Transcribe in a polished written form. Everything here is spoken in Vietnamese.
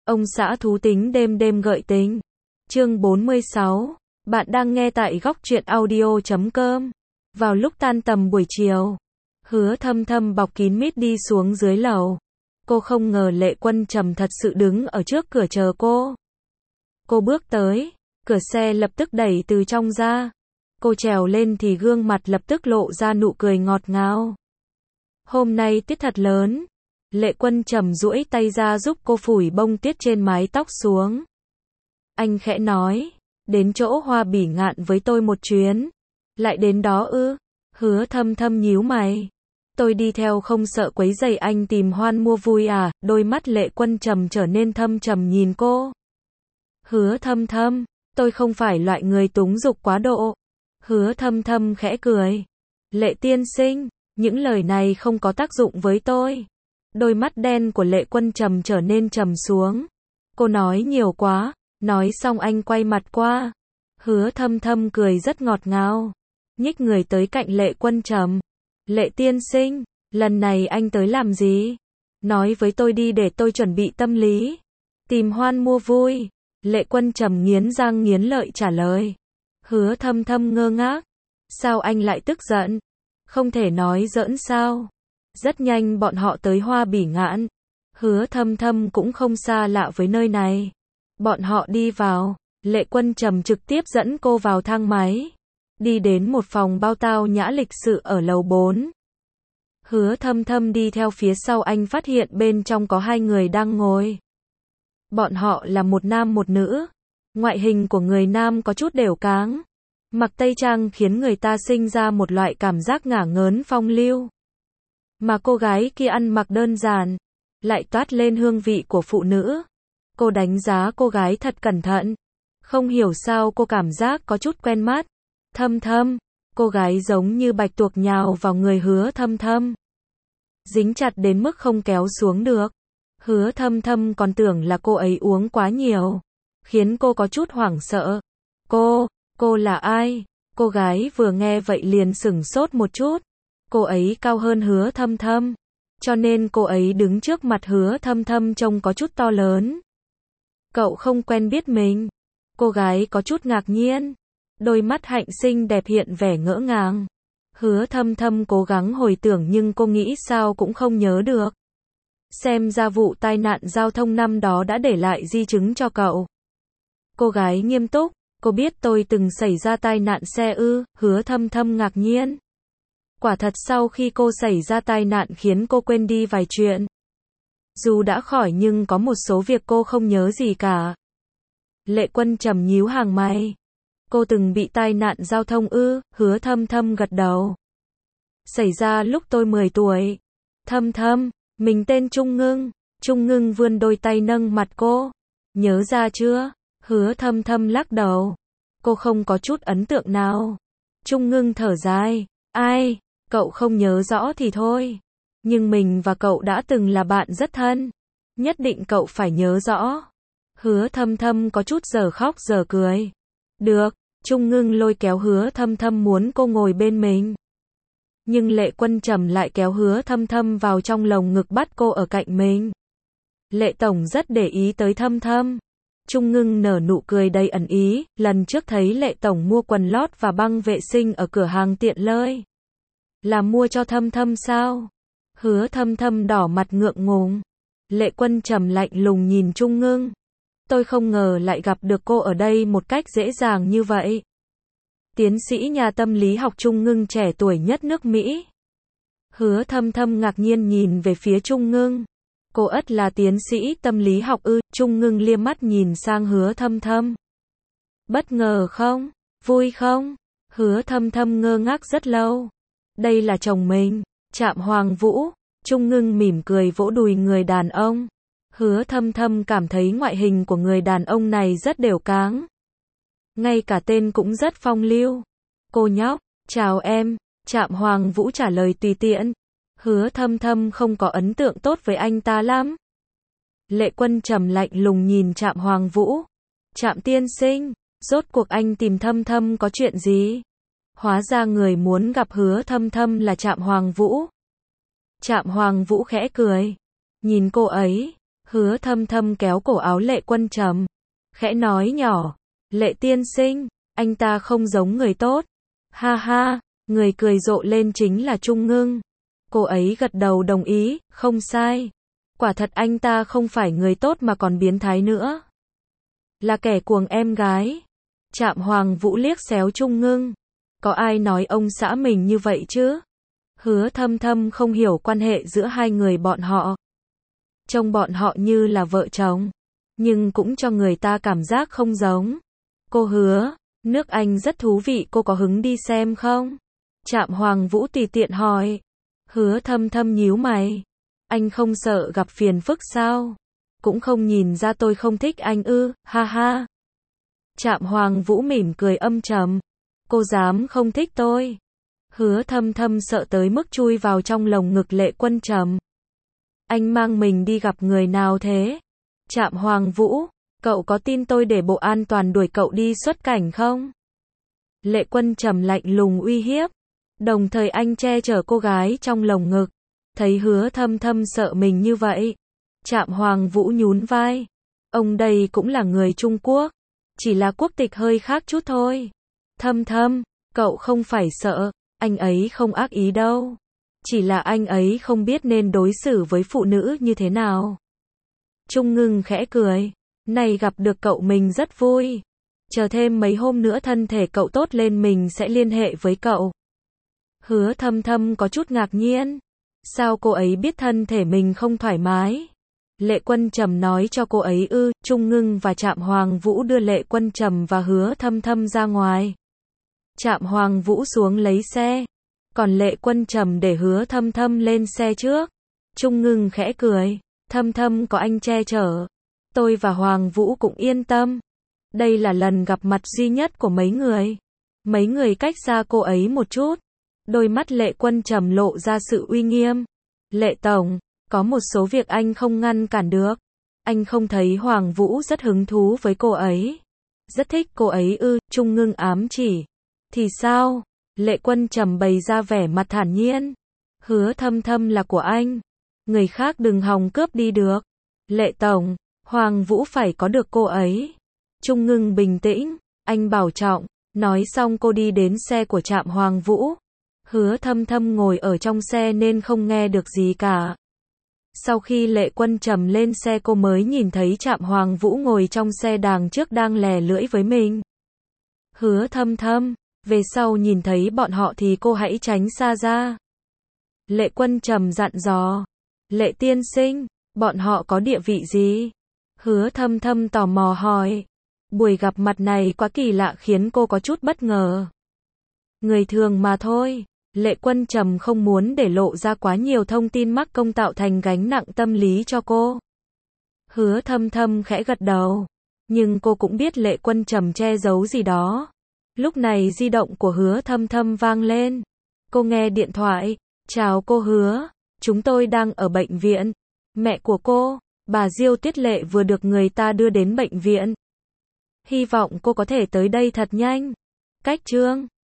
Ông xã thú tính đêm đêm gợi tình. Chương 46. Bạn đang nghe tại góc truyện audio.com. Vào lúc tan tầm buổi chiều, Hứa Thâm Thâm bọc kín mít đi xuống dưới lầu. Cô không ngờ Lệ Quân Trầm thật sự đứng ở trước cửa chờ cô. Cô bước tới, cửa xe lập tức đẩy từ trong ra. Cô trèo lên thì gương mặt lập tức lộ ra nụ cười ngọt ngào. Hôm nay tiết thật lớn. Lệ Quân Trầm duỗi tay ra giúp cô phủi bông tuyết trên mái tóc xuống. Anh khẽ nói, đến chỗ Hoa Bỉ Ngạn với tôi một chuyến. Lại đến đó ư? Hứa Thâm Thâm nhíu mày. Tôi đi theo không sợ quấy rầy anh tìm hoan mua vui à? Đôi mắt Lệ Quân Trầm trở nên thâm trầm nhìn cô. Hứa Thâm Thâm, tôi không phải loại người túng dục quá độ. Hứa Thâm Thâm khẽ cười. Lệ tiên sinh, những lời này không có tác dụng với tôi. Đôi mắt đen của Lệ Quân Trầm trở nên trầm xuống. Cô nói nhiều quá. Nói xong anh quay mặt qua. Hứa Thâm Thâm cười rất ngọt ngào, nhích người tới cạnh Lệ Quân Trầm. Lệ tiên sinh, lần này anh tới làm gì? Nói với tôi đi để tôi chuẩn bị tâm lý. Tìm hoan mua vui. Lệ Quân Trầm nghiến răng nghiến lợi trả lời. Hứa Thâm Thâm ngơ ngác. Sao anh lại tức giận? Không thể nói giỡn sao? Rất nhanh bọn họ tới Hoa Bỉ Ngạn. Hứa Thâm Thâm cũng không xa lạ với nơi này. Bọn họ đi vào, Lệ Quân Trầm trực tiếp dẫn cô vào thang máy. Đi đến một phòng bao tao nhã lịch sự ở lầu 4. Hứa Thâm Thâm đi theo phía sau anh phát hiện bên trong có hai người đang ngồi. Bọn họ là một nam một nữ. Ngoại hình của người nam có chút đều cáng. Mặc tây trang khiến người ta sinh ra một loại cảm giác ngả ngớn phong lưu. Mà cô gái kia ăn mặc đơn giản, lại toát lên hương vị của phụ nữ. Cô đánh giá cô gái thật cẩn thận. Không hiểu sao cô cảm giác có chút quen mắt. Thâm Thâm, cô gái giống như bạch tuộc nhào vào người Hứa Thâm Thâm. Dính chặt đến mức không kéo xuống được. Hứa Thâm Thâm còn tưởng là cô ấy uống quá nhiều, khiến cô có chút hoảng sợ. Cô là ai? Cô gái vừa nghe vậy liền sửng sốt một chút. Cô ấy cao hơn Hứa Thâm Thâm, cho nên cô ấy đứng trước mặt Hứa Thâm Thâm trông có chút to lớn. Cậu không quen biết mình. Cô gái có chút ngạc nhiên. Đôi mắt hạnh xinh đẹp hiện vẻ ngỡ ngàng. Hứa Thâm Thâm cố gắng hồi tưởng nhưng cô nghĩ sao cũng không nhớ được. Xem ra vụ tai nạn giao thông năm đó đã để lại di chứng cho cậu. Cô gái nghiêm túc. Cô biết tôi từng xảy ra tai nạn xe ư? Hứa Thâm Thâm ngạc nhiên. Quả thật sau khi cô xảy ra tai nạn khiến cô quên đi vài chuyện. Dù đã khỏi nhưng có một số việc cô không nhớ gì cả. Lệ Quân Trầm nhíu hàng mày. Cô từng bị tai nạn giao thông ư? Hứa Thâm Thâm gật đầu. Xảy ra lúc tôi 10 tuổi. Thâm Thâm, mình tên Trung Ngưng. Trung Ngưng vươn đôi tay nâng mặt cô. Nhớ ra chưa? Hứa Thâm Thâm lắc đầu. Cô không có chút ấn tượng nào. Trung Ngưng thở dài. Ai, cậu không nhớ rõ thì thôi. Nhưng mình và cậu đã từng là bạn rất thân. Nhất định cậu phải nhớ rõ. Hứa Thâm Thâm có chút giờ khóc giờ cười. Được, Trung Ngưng lôi kéo Hứa Thâm Thâm muốn cô ngồi bên mình. Nhưng Lệ Quân Trầm lại kéo Hứa Thâm Thâm vào trong lồng ngực bắt cô ở cạnh mình. Lệ Tổng rất để ý tới Thâm Thâm. Trung Ngưng nở nụ cười đầy ẩn ý. Lần trước thấy Lệ Tổng mua quần lót và băng vệ sinh ở cửa hàng tiện lợi. Là mua cho Thâm Thâm sao? Hứa Thâm Thâm đỏ mặt ngượng ngùng. Lệ Quân Trầm lạnh lùng nhìn Trung Ngưng. Tôi không ngờ lại gặp được cô ở đây một cách dễ dàng như vậy. Tiến sĩ nhà tâm lý học Trung Ngưng trẻ tuổi nhất nước Mỹ. Hứa Thâm Thâm ngạc nhiên nhìn về phía Trung Ngưng. Cô ất là tiến sĩ tâm lý học ư? Trung Ngưng liếc mắt nhìn sang Hứa Thâm Thâm. Bất ngờ không? Vui không? Hứa Thâm Thâm ngơ ngác rất lâu. Đây là chồng mình, Trạm Hoàng Vũ. Trung Ngưng mỉm cười vỗ đùi người đàn ông. Hứa Thâm Thâm cảm thấy ngoại hình của người đàn ông này rất đều cáng. Ngay cả tên cũng rất phong lưu. Cô nhóc, chào em. Trạm Hoàng Vũ trả lời tùy tiện. Hứa Thâm Thâm không có ấn tượng tốt với anh ta lắm. Lệ Quân Trầm lạnh lùng nhìn Trạm Hoàng Vũ. Trạm tiên sinh, rốt cuộc anh tìm Thâm Thâm có chuyện gì? Hóa ra người muốn gặp Hứa Thâm Thâm là Trạm Hoàng Vũ. Trạm Hoàng Vũ khẽ cười. Nhìn cô ấy, Hứa Thâm Thâm kéo cổ áo Lệ Quân Trầm, khẽ nói nhỏ, Lệ tiên sinh, anh ta không giống người tốt. Ha ha, người cười rộ lên chính là Trung Ngưng. Cô ấy gật đầu đồng ý, không sai. Quả thật anh ta không phải người tốt mà còn biến thái nữa. Là kẻ cuồng em gái. Trạm Hoàng Vũ liếc xéo Trung Ngưng. Có ai nói ông xã mình như vậy chứ? Hứa Thâm Thâm không hiểu quan hệ giữa hai người bọn họ. Trông bọn họ như là vợ chồng, nhưng cũng cho người ta cảm giác không giống. Cô Hứa, nước Anh rất thú vị, cô có hứng đi xem không? Trạm Hoàng Vũ tùy tiện hỏi. Hứa Thâm Thâm nhíu mày. Anh không sợ gặp phiền phức sao? Cũng không nhìn ra tôi không thích anh ư, ha ha. Trạm Hoàng Vũ mỉm cười âm trầm. Cô dám không thích tôi? Hứa Thâm Thâm sợ tới mức chui vào trong lồng ngực Lệ Quân Trầm. Anh mang mình đi gặp người nào thế? Trạm Hoàng Vũ, cậu có tin tôi để Bộ An toàn đuổi cậu đi xuất cảnh không? Lệ Quân Trầm lạnh lùng uy hiếp. Đồng thời anh che chở cô gái trong lồng ngực. Thấy Hứa Thâm Thâm sợ mình như vậy, Trạm Hoàng Vũ nhún vai. Ông đây cũng là người Trung Quốc, chỉ là quốc tịch hơi khác chút thôi. Thâm Thâm, cậu không phải sợ, anh ấy không ác ý đâu. Chỉ là anh ấy không biết nên đối xử với phụ nữ như thế nào. Trung Ngưng khẽ cười. Này gặp được cậu mình rất vui. Chờ thêm mấy hôm nữa thân thể cậu tốt lên mình sẽ liên hệ với cậu. Hứa Thâm Thâm có chút ngạc nhiên. Sao cô ấy biết thân thể mình không thoải mái? Lệ Quân Trầm nói cho cô ấy ư? Trung Ngưng và Trạm Hoàng Vũ đưa Lệ Quân Trầm và Hứa Thâm Thâm ra ngoài. Trạm Hoàng Vũ xuống lấy xe, còn Lệ Quân Trầm để Hứa Thâm Thâm lên xe trước. Trung Ngưng khẽ cười. Thâm Thâm có anh che chở, tôi và Hoàng Vũ cũng yên tâm. Đây là lần gặp mặt duy nhất của mấy người. Mấy người cách xa cô ấy một chút. Đôi mắt Lệ Quân Trầm lộ ra sự uy nghiêm. Lệ Tổng, có một số việc anh không ngăn cản được. Anh không thấy Hoàng Vũ rất hứng thú với cô ấy. Rất thích cô ấy ư? Trung Ngưng ám chỉ. Thì sao? Lệ Quân Trầm bày ra vẻ mặt thản nhiên. Hứa Thâm Thâm là của anh. Người khác đừng hòng cướp đi được. Lệ Tổng, Hoàng Vũ phải có được cô ấy. Trung Ngưng bình tĩnh. Anh bảo trọng. Nói xong cô đi đến xe của Trạm Hoàng Vũ. Hứa Thâm Thâm ngồi ở trong xe nên không nghe được gì cả. Sau khi Lệ Quân Trầm lên xe cô mới nhìn thấy Trạm Hoàng Vũ ngồi trong xe đằng trước đang lè lưỡi với mình. Hứa Thâm Thâm, về sau nhìn thấy bọn họ thì cô hãy tránh xa ra. Lệ Quân Trầm dặn dò. Lệ tiên sinh, bọn họ có địa vị gì? Hứa Thâm Thâm tò mò hỏi. Buổi gặp mặt này quá kỳ lạ khiến cô có chút bất ngờ. Người thường mà thôi. Lệ Quân Trầm không muốn để lộ ra quá nhiều thông tin mắc công tạo thành gánh nặng tâm lý cho cô. Hứa Thâm Thâm khẽ gật đầu. Nhưng cô cũng biết Lệ Quân Trầm che giấu gì đó. Lúc này di động của Hứa Thâm Thâm vang lên. Cô nghe điện thoại. Chào cô Hứa, chúng tôi đang ở bệnh viện. Mẹ của cô, bà Diêu Tuyết Lệ vừa được người ta đưa đến bệnh viện. Hy vọng cô có thể tới đây thật nhanh. Cách chương